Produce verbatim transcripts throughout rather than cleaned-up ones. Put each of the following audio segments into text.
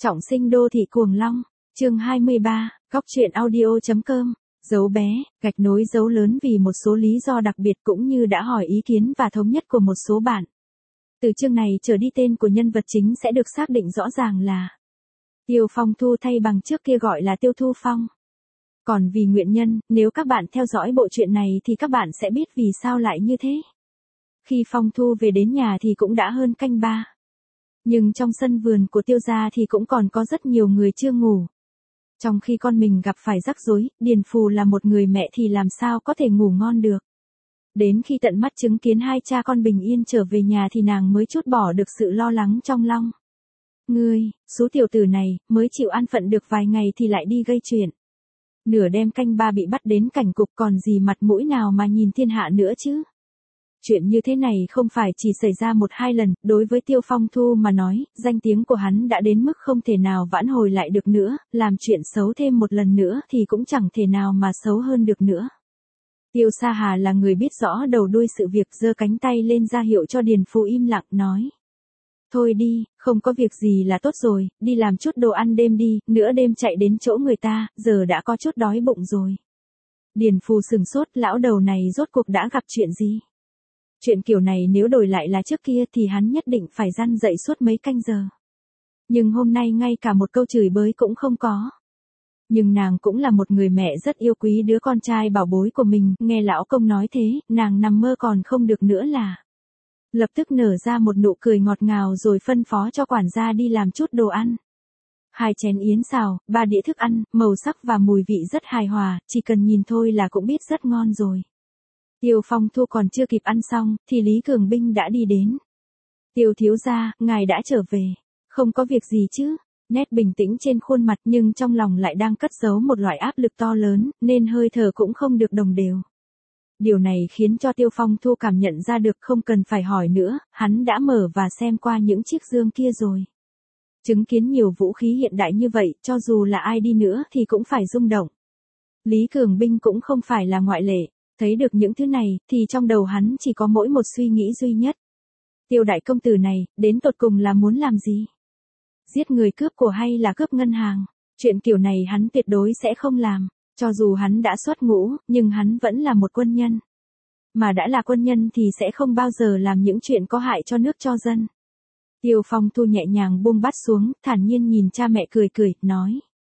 Trọng sinh đô thị cuồng long, chương hai mươi ba, góc truyện audio.com, dấu bé, gạch nối dấu lớn vì một số lý do đặc biệt cũng như đã hỏi ý kiến và thống nhất của một số bạn. Từ chương này trở đi tên của nhân vật chính sẽ được xác định rõ ràng là Tiêu Phong Thu thay bằng trước kia gọi là Tiêu Thu Phong. Còn vì nguyện nhân, nếu các bạn theo dõi bộ truyện này thì các bạn sẽ biết vì sao lại như thế. Khi Phong Thu về đến nhà thì cũng đã hơn canh ba. Nhưng trong sân vườn của Tiêu gia thì cũng còn có rất nhiều người chưa ngủ. Trong khi con mình gặp phải rắc rối, Điền Phù là một người mẹ thì làm sao có thể ngủ ngon được. Đến khi tận mắt chứng kiến hai cha con bình yên trở về nhà thì nàng mới trút bỏ được sự lo lắng trong lòng. Ngươi, số tiểu tử này, mới chịu an phận được vài ngày thì lại đi gây chuyện. Nửa đêm canh ba bị bắt đến cảnh cục còn gì mặt mũi nào mà nhìn thiên hạ nữa chứ. Chuyện như thế này không phải chỉ xảy ra một hai lần, đối với Tiêu Phong Thu mà nói, danh tiếng của hắn đã đến mức không thể nào vãn hồi lại được nữa, làm chuyện xấu thêm một lần nữa thì cũng chẳng thể nào mà xấu hơn được nữa. Tiêu Sa Hà là người biết rõ đầu đuôi sự việc, giơ cánh tay lên ra hiệu cho Điền Phù im lặng nói. Thôi đi, không có việc gì là tốt rồi, đi làm chút đồ ăn đêm đi, nửa đêm chạy đến chỗ người ta, giờ đã có chút đói bụng rồi. Điền Phù sừng sốt, lão đầu này rốt cuộc đã gặp chuyện gì? Chuyện kiểu này nếu đổi lại là trước kia thì hắn nhất định phải răn dậy suốt mấy canh giờ. Nhưng hôm nay ngay cả một câu chửi bới cũng không có. Nhưng nàng cũng là một người mẹ rất yêu quý đứa con trai bảo bối của mình, nghe lão công nói thế, nàng nằm mơ còn không được nữa là. Lập tức nở ra một nụ cười ngọt ngào rồi phân phó cho quản gia đi làm chút đồ ăn. Hai chén yến xào, ba đĩa thức ăn, màu sắc và mùi vị rất hài hòa, chỉ cần nhìn thôi là cũng biết rất ngon rồi. Tiêu Phong Thu còn chưa kịp ăn xong, thì Lý Cường Binh đã đi đến. Tiêu thiếu gia, ngài đã trở về. Không có việc gì chứ? Nét bình tĩnh trên khuôn mặt nhưng trong lòng lại đang cất giấu một loại áp lực to lớn, nên hơi thở cũng không được đồng đều. Điều này khiến cho Tiêu Phong Thu cảm nhận ra được không cần phải hỏi nữa, hắn đã mở và xem qua những chiếc dương kia rồi. Chứng kiến nhiều vũ khí hiện đại như vậy, cho dù là ai đi nữa thì cũng phải rung động. Lý Cường Binh cũng không phải là ngoại lệ. Thấy được những thứ này, thì trong đầu hắn chỉ có mỗi một suy nghĩ duy nhất. Tiêu đại công tử này, đến tột cùng là muốn làm gì? Giết người cướp của hay là cướp ngân hàng? Chuyện kiểu này hắn tuyệt đối sẽ không làm. Cho dù hắn đã xuất ngũ, nhưng hắn vẫn là một quân nhân. Mà đã là quân nhân thì sẽ không bao giờ làm những chuyện có hại cho nước cho dân. Tiêu Phong Thu nhẹ nhàng buông bát xuống, thản nhiên nhìn cha mẹ cười cười, nói.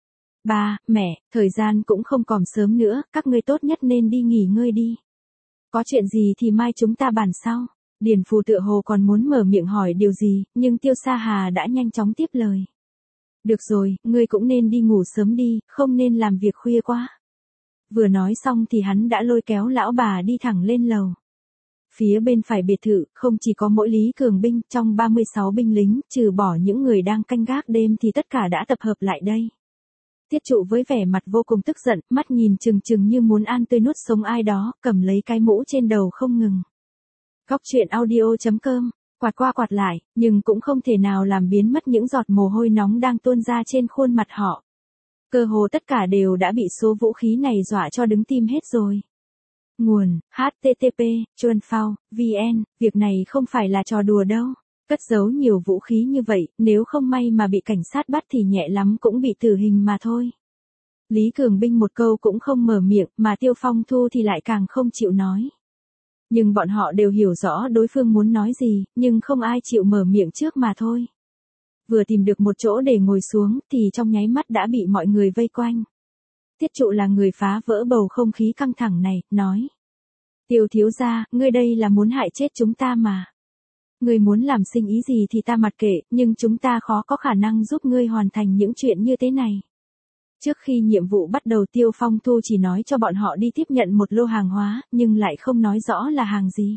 Ba, mẹ, thời gian cũng không còn sớm nữa, các ngươi tốt nhất nên đi nghỉ ngơi đi. Có chuyện gì thì mai chúng ta bàn sau. Điền Phù tựa hồ còn muốn mở miệng hỏi điều gì, nhưng Tiêu Sa Hà đã nhanh chóng tiếp lời. Được rồi, ngươi cũng nên đi ngủ sớm đi, không nên làm việc khuya quá. Vừa nói xong thì hắn đã lôi kéo lão bà đi thẳng lên lầu. Phía bên phải biệt thự, không chỉ có mỗi Lý Cường Binh, trong ba mươi sáu binh lính, trừ bỏ những người đang canh gác đêm thì tất cả đã tập hợp lại đây. Tiết Trụ với vẻ mặt vô cùng tức giận, mắt nhìn chừng chừng như muốn ăn tươi nuốt sống ai đó, cầm lấy cái mũ trên đầu không ngừng. Góc truyện audio.com, quạt qua quạt lại, nhưng cũng không thể nào làm biến mất những giọt mồ hôi nóng đang tuôn ra trên khuôn mặt họ. Cơ hồ tất cả đều đã bị số vũ khí này dọa cho đứng tim hết rồi. Nguồn, H T T P, chuan phao, V N, việc này không phải là trò đùa đâu. Cất giấu nhiều vũ khí như vậy, nếu không may mà bị cảnh sát bắt thì nhẹ lắm cũng bị tử hình mà thôi. Lý Cường Binh một câu cũng không mở miệng, mà Tiêu Phong Thu thì lại càng không chịu nói. Nhưng bọn họ đều hiểu rõ đối phương muốn nói gì, nhưng không ai chịu mở miệng trước mà thôi. Vừa tìm được một chỗ để ngồi xuống, thì trong nháy mắt đã bị mọi người vây quanh. Tiết Trụ là người phá vỡ bầu không khí căng thẳng này, nói. Tiêu thiếu gia, ngươi đây là muốn hại chết chúng ta mà. Ngươi muốn làm sinh ý gì thì ta mặc kệ, nhưng chúng ta khó có khả năng giúp ngươi hoàn thành những chuyện như thế này. Trước khi nhiệm vụ bắt đầu Tiêu Phong Thu chỉ nói cho bọn họ đi tiếp nhận một lô hàng hóa, nhưng lại không nói rõ là hàng gì.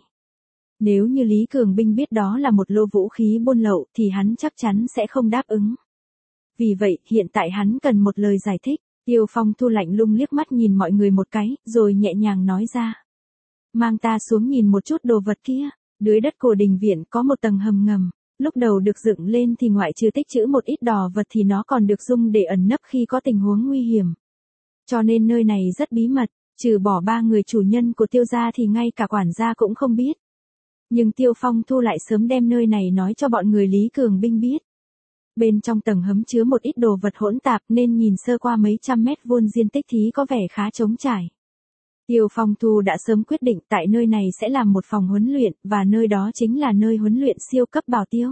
Nếu như Lý Cường Binh biết đó là một lô vũ khí buôn lậu thì hắn chắc chắn sẽ không đáp ứng. Vì vậy, hiện tại hắn cần một lời giải thích. Tiêu Phong Thu lạnh lùng liếc mắt nhìn mọi người một cái, rồi nhẹ nhàng nói ra. Mang ta xuống nhìn một chút đồ vật kia. Dưới đất của đình viện có một tầng hầm ngầm, lúc đầu được dựng lên thì ngoại trừ tích trữ một ít đò vật thì nó còn được dùng để ẩn nấp khi có tình huống nguy hiểm. Cho nên nơi này rất bí mật, trừ bỏ ba người chủ nhân của Tiêu gia thì ngay cả quản gia cũng không biết. Nhưng Tiêu Phong Thu lại sớm đem nơi này nói cho bọn người Lý Cường Binh biết. Bên trong tầng hấm chứa một ít đồ vật hỗn tạp nên nhìn sơ qua mấy trăm mét vuông diện tích thí có vẻ khá trống trải. Tiêu Phong Thu đã sớm quyết định tại nơi này sẽ làm một phòng huấn luyện, và nơi đó chính là nơi huấn luyện siêu cấp bảo tiêu.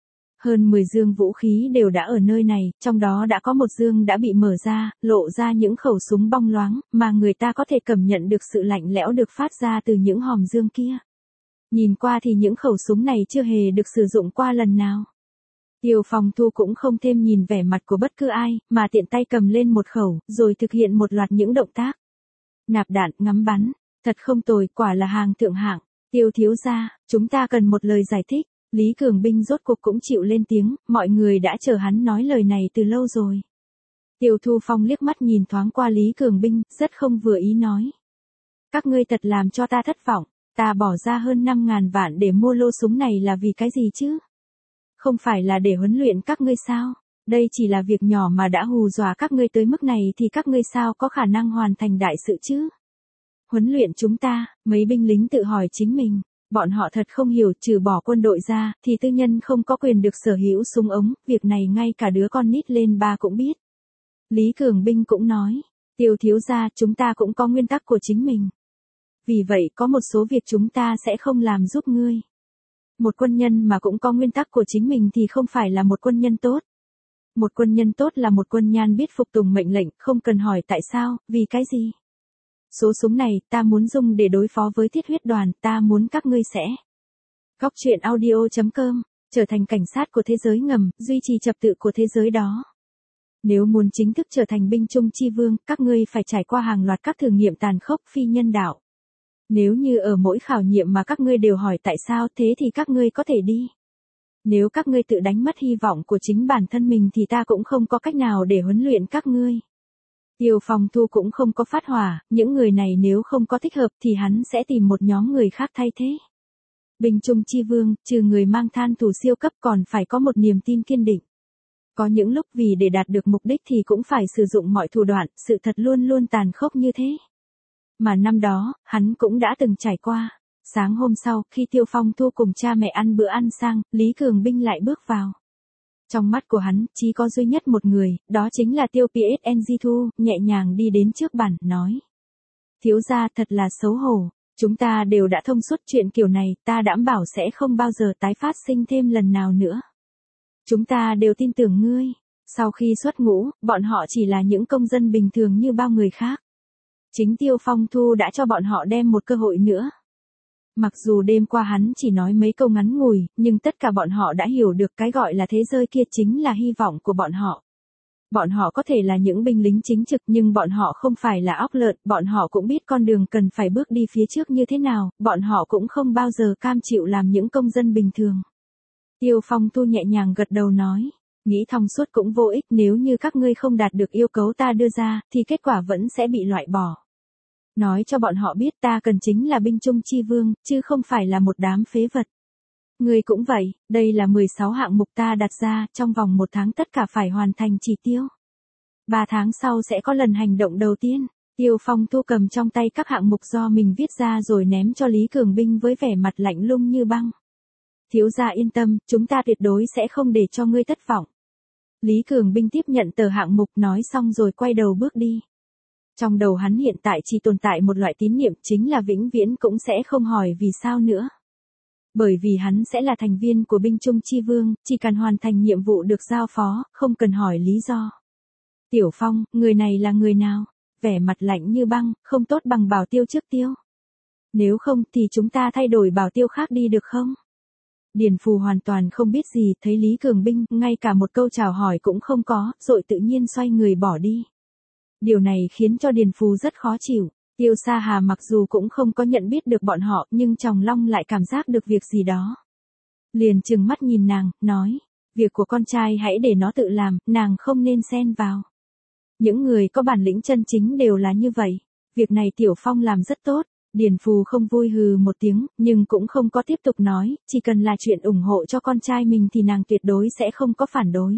Hơn mười dương vũ khí đều đã ở nơi này, trong đó đã có một dương đã bị mở ra, lộ ra những khẩu súng bong loáng, mà người ta có thể cảm nhận được sự lạnh lẽo được phát ra từ những hòm dương kia. Nhìn qua thì những khẩu súng này chưa hề được sử dụng qua lần nào. Tiêu Phong Thu cũng không thêm nhìn vẻ mặt của bất cứ ai, mà tiện tay cầm lên một khẩu, rồi thực hiện một loạt những động tác. Nạp đạn, ngắm bắn, thật không tồi, quả là hàng thượng hạng. Tiêu thiếu gia, chúng ta cần một lời giải thích. Lý Cường Binh rốt cuộc cũng chịu lên tiếng, mọi người đã chờ hắn nói lời này từ lâu rồi. Tiêu Thu Phong liếc mắt nhìn thoáng qua Lý Cường Binh, rất không vừa ý nói. Các ngươi thật làm cho ta thất vọng, ta bỏ ra hơn năm ngàn vạn để mua lô súng này là vì cái gì chứ? Không phải là để huấn luyện các ngươi sao? Đây chỉ là việc nhỏ mà đã hù dọa các ngươi tới mức này thì các ngươi sao có khả năng hoàn thành đại sự chứ? Huấn luyện chúng ta, mấy binh lính tự hỏi chính mình. Bọn họ thật không hiểu, trừ bỏ quân đội ra, thì tư nhân không có quyền được sở hữu súng ống, việc này ngay cả đứa con nít lên ba cũng biết. Lý Cường Binh cũng nói, Tiêu thiếu gia, chúng ta cũng có nguyên tắc của chính mình. Vì vậy có một số việc chúng ta sẽ không làm giúp ngươi. Một quân nhân mà cũng có nguyên tắc của chính mình thì không phải là một quân nhân tốt. Một quân nhân tốt là một quân nhan biết phục tùng mệnh lệnh, không cần hỏi tại sao, vì cái gì. Số súng này, ta muốn dùng để đối phó với thiết huyết đoàn, ta muốn các ngươi sẽ. Góc truyện audio chấm com, trở thành cảnh sát của thế giới ngầm, duy trì trật tự của thế giới đó. Nếu muốn chính thức trở thành binh chung chi vương, các ngươi phải trải qua hàng loạt các thử nghiệm tàn khốc phi nhân đạo. Nếu như ở mỗi khảo nghiệm mà các ngươi đều hỏi tại sao thế thì các ngươi có thể đi. Nếu các ngươi tự đánh mất hy vọng của chính bản thân mình thì ta cũng không có cách nào để huấn luyện các ngươi. Tiêu Phong Thu cũng không có phát hỏa, những người này nếu không có thích hợp thì hắn sẽ tìm một nhóm người khác thay thế. Binh chung chi vương, trừ người mang than thủ siêu cấp còn phải có một niềm tin kiên định. Có những lúc vì để đạt được mục đích thì cũng phải sử dụng mọi thủ đoạn, sự thật luôn luôn tàn khốc như thế. Mà năm đó, hắn cũng đã từng trải qua. Sáng hôm sau, khi Tiêu Phong Thu cùng cha mẹ ăn bữa ăn sang, Lý Cường Binh lại bước vào. Trong mắt của hắn, chỉ có duy nhất một người, đó chính là Tiêu pê ét en giê Thu, nhẹ nhàng đi đến trước bàn, nói. Thiếu gia thật là xấu hổ, chúng ta đều đã thông suốt chuyện kiểu này, ta đảm bảo sẽ không bao giờ tái phát sinh thêm lần nào nữa. Chúng ta đều tin tưởng ngươi. Sau khi xuất ngũ, bọn họ chỉ là những công dân bình thường như bao người khác. Chính Tiêu Phong Thu đã cho bọn họ đem một cơ hội nữa. Mặc dù đêm qua hắn chỉ nói mấy câu ngắn ngủi, nhưng tất cả bọn họ đã hiểu được cái gọi là thế giới kia chính là hy vọng của bọn họ. Bọn họ có thể là những binh lính chính trực nhưng bọn họ không phải là óc lợn, bọn họ cũng biết con đường cần phải bước đi phía trước như thế nào, bọn họ cũng không bao giờ cam chịu làm những công dân bình thường. Tiêu Phong Thu nhẹ nhàng gật đầu nói, nghĩ thông suốt cũng vô ích, nếu như các ngươi không đạt được yêu cầu ta đưa ra, thì kết quả vẫn sẽ bị loại bỏ. Nói cho bọn họ biết ta cần chính là binh chung chi vương, chứ không phải là một đám phế vật. Ngươi cũng vậy, đây là mười sáu hạng mục ta đặt ra, trong vòng một tháng tất cả phải hoàn thành chỉ tiêu. Ba tháng sau sẽ có lần hành động đầu tiên. Tiêu Phong Thu cầm trong tay các hạng mục do mình viết ra rồi ném cho Lý Cường Binh với vẻ mặt lạnh lùng như băng. Thiếu gia yên tâm, chúng ta tuyệt đối sẽ không để cho ngươi thất vọng. Lý Cường Binh tiếp nhận tờ hạng mục nói xong rồi quay đầu bước đi. Trong đầu hắn hiện tại chỉ tồn tại một loại tín niệm chính là vĩnh viễn cũng sẽ không hỏi vì sao nữa. Bởi vì hắn sẽ là thành viên của binh chung chi vương, chỉ cần hoàn thành nhiệm vụ được giao phó, không cần hỏi lý do. Tiểu Phong, người này là người nào? Vẻ mặt lạnh như băng, không tốt bằng bảo tiêu trước tiêu. Nếu không thì chúng ta thay đổi bảo tiêu khác đi được không? Điền Phù hoàn toàn không biết gì, thấy Lý Cường Binh, ngay cả một câu chào hỏi cũng không có, rồi tự nhiên xoay người bỏ đi. Điều này khiến cho Điền Phù rất khó chịu. Tiêu Sa Hà mặc dù cũng không có nhận biết được bọn họ, nhưng trong lòng lại cảm giác được việc gì đó. Liền trừng mắt nhìn nàng, nói, việc của con trai hãy để nó tự làm, nàng không nên xen vào. Những người có bản lĩnh chân chính đều là như vậy. Việc này Tiểu Phong làm rất tốt. Điền Phù không vui hừ một tiếng, nhưng cũng không có tiếp tục nói, chỉ cần là chuyện ủng hộ cho con trai mình thì nàng tuyệt đối sẽ không có phản đối.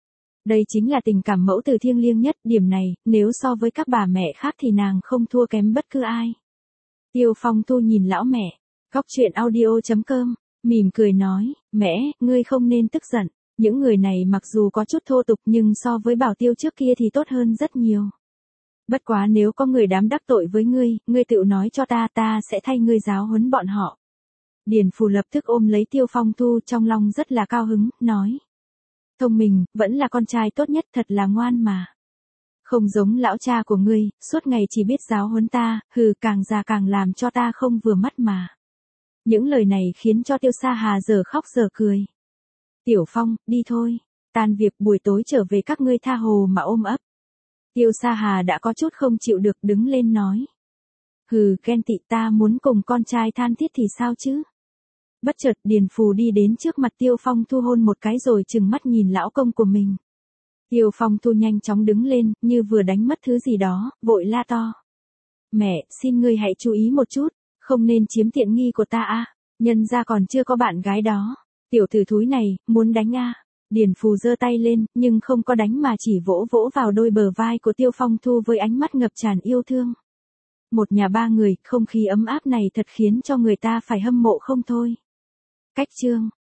Đây chính là tình cảm mẫu tử thiêng liêng nhất, điểm này, nếu so với các bà mẹ khác thì nàng không thua kém bất cứ ai. Tiêu Phong Thu nhìn lão mẹ, góc truyện audio chấm com, mỉm cười nói, mẹ, ngươi không nên tức giận, Những người này mặc dù có chút thô tục nhưng so với Bảo Tiêu trước kia thì tốt hơn rất nhiều. Bất quá nếu có người dám đắc tội với ngươi, ngươi tự nói cho ta, ta sẽ thay ngươi giáo huấn bọn họ. Điền Phù lập tức ôm lấy Tiêu Phong Thu, trong lòng rất là cao hứng, nói. Thông minh, vẫn là con trai tốt nhất, thật là ngoan mà. Không giống lão cha của ngươi, suốt ngày chỉ biết giáo huấn ta, hừ, càng già càng làm cho ta không vừa mắt mà. Những lời này khiến cho Tiêu Sa Hà giờ khóc giờ cười. Tiểu Phong, đi thôi, tan việc buổi tối trở về các ngươi tha hồ mà ôm ấp. Tiêu Sa Hà đã có chút không chịu được, đứng lên nói. Hừ, ghen tị, ta muốn cùng con trai than thiết thì sao chứ? Bất chợt Điền Phù đi đến trước mặt Tiêu Phong Thu hôn một cái rồi trừng mắt nhìn lão công của mình. Tiêu Phong Thu nhanh chóng đứng lên, như vừa đánh mất thứ gì đó, vội la to. Mẹ, xin ngươi hãy chú ý một chút, không nên chiếm tiện nghi của ta a, nhân ra còn chưa có bạn gái đó. Tiểu tử thúi này, muốn đánh a. Điền Phù giơ tay lên, nhưng không có đánh mà chỉ vỗ vỗ vào đôi bờ vai của Tiêu Phong Thu với ánh mắt ngập tràn yêu thương. Một nhà ba người, không khí ấm áp này thật khiến cho người ta phải hâm mộ không thôi. Cách chương